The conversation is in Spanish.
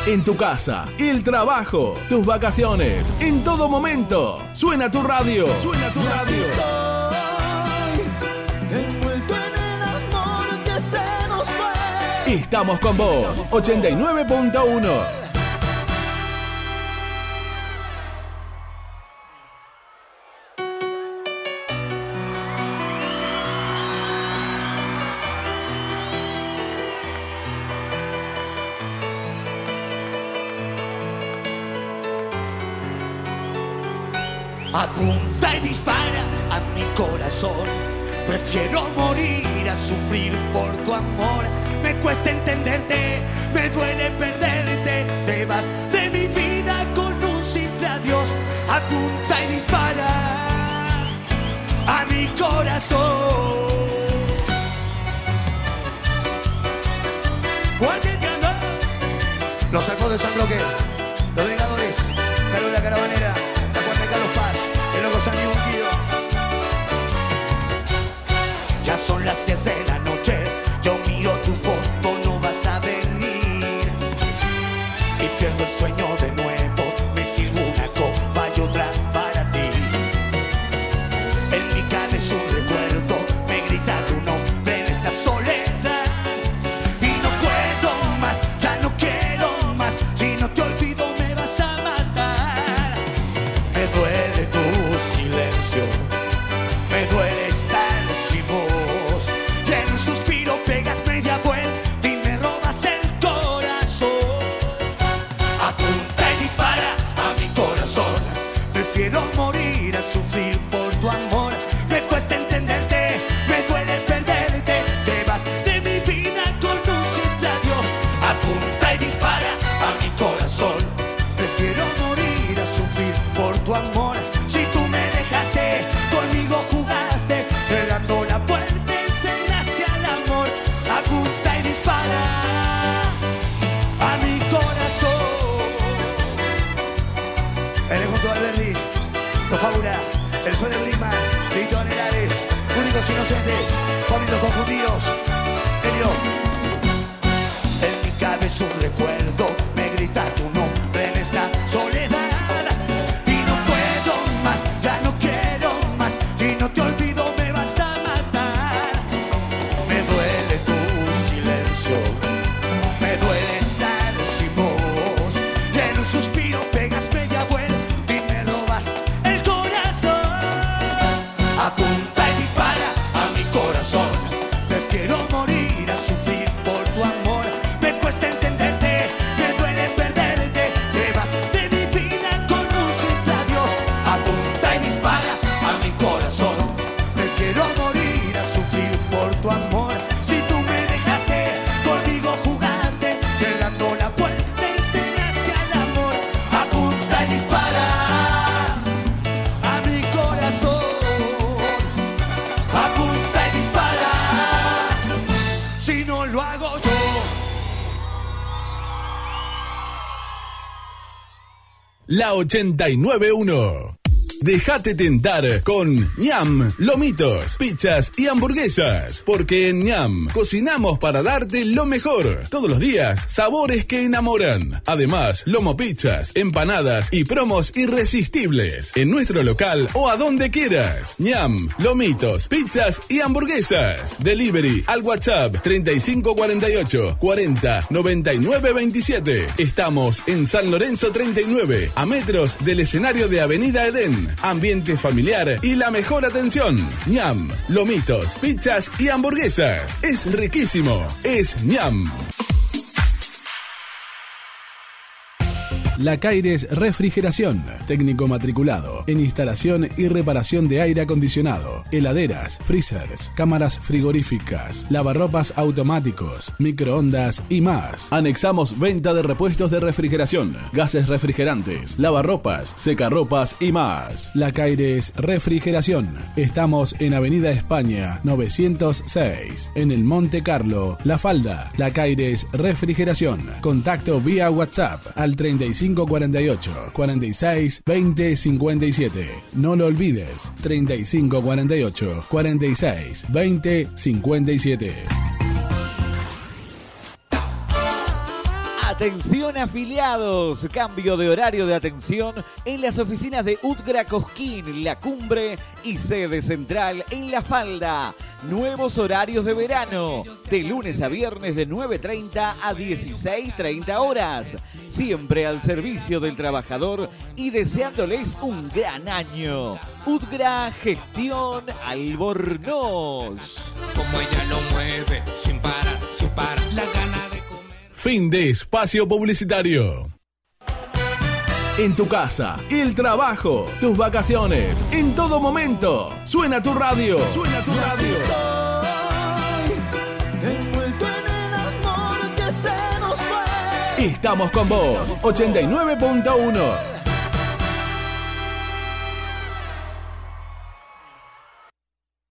En tu casa, el trabajo, tus vacaciones, en todo momento. Suena tu radio. Suena tu radio. Envuelto en el amor que se nos fue. Estamos con vos. 89.1. Apunta y dispara a mi corazón. Prefiero morir a sufrir por tu amor. Me cuesta entenderte, me duele perderte. Te vas de mi vida con un simple adiós. Apunta y dispara a mi corazón. Los arcos de San Roque, los Vengadores, Carlos la Caravanera, la Cuarta de Carlos Paz, el Loco Sandy Bunquillo. Ya son las 10 de la noche, yo miro tu foto, no vas a venir. Y pierdo el sueño de nuevo, me sirvo una copa y otra para ti. En mi cabeza un recuerdo, me grita tu nombre en esta soledad. Y no puedo más, ya no quiero más, si no te olvido me vas a matar. Me duele tu silencio, me duele estar sin voz. Y en un suspiro pegas media vuelta y me robas el corazón. Apunta y dispara a mi corazón. Prefiero morir a sufrir por tu amor. Me cuesta entenderte, me duele perderte. Te vas de mi vida con un simple adiós. Apunta y dispara a mi corazón. Prefiero morir a sufrir por tu amor. Si tú me dejaste, conmigo jugaste, cerrando la puerta encerraste al amor. Apunta y dispara a mi corazón. El junto de Alberdi, los Fábula, el Fue de Brima, Lito Anelares, Únicos Inocentes, Fabi los Confundidos, Elio. En mi cabeza un recuerdo, me grita tu nombre en esta soledad. Y no puedo más, ya no quiero más, si no te olvido me vas a matar. Me duele tu silencio, me duele estar sin voz. Y en un suspiro pegas media vuelta y me robas el corazón. Apunta y dispara a mi corazón. Prefiero morir a sufrir por tu amor. Me cuesta entenderte, me duele perderte. Te vas de mi vida con un simple adiós. Apunta y dispara a mi corazón. Prefiero morir a sufrir por tu amor. Si tú me dejaste, conmigo jugaste, cerrando la puerta encerraste al amor. Apunta y dispara a mi corazón. Apunta y dispara. Si no lo hago yo. La 89.1. Déjate tentar con ñam, lomitos, pizzas y hamburguesas. Porque en ñam cocinamos para darte lo mejor. Todos los días, sabores que enamoran. Además, lomo pizzas, empanadas y promos irresistibles. En nuestro local o a donde quieras. ñam, lomitos, pizzas y hamburguesas. Delivery al WhatsApp 3548 40 99 27. Estamos en San Lorenzo 39, a metros del escenario de Avenida Edén. Ambiente familiar y la mejor atención. ñam, lomitos, pizzas y hamburguesas. Es riquísimo. Es ñam. La Caires Refrigeración, técnico matriculado en instalación y reparación de aire acondicionado, heladeras, freezers, cámaras frigoríficas, lavarropas automáticos, microondas y más. Anexamos venta de repuestos de refrigeración, gases refrigerantes, lavarropas, secarropas y más. La Caires Refrigeración. Estamos en Avenida España 906, en el Monte Carlo, La Falda. La Caires Refrigeración. Contacto vía WhatsApp al 3548 46 20 57. No lo olvides, 3548 46 20 57. Atención afiliados, cambio de horario de atención en las oficinas de Utgra Cosquín, La Cumbre y sede central en La Falda. Nuevos horarios de verano, de lunes a viernes de 9:30 a 16:30 horas. Siempre al servicio del trabajador y deseándoles un gran año. Utgra Gestión Albornoz. Como ella lo mueve, sin parar, la gana de comer. Fin de espacio publicitario. En tu casa, el trabajo, tus vacaciones, en todo momento. Suena tu radio. Suena tu radio. Envuelto en el amor que se nos fue. Estamos con vos. 89.1.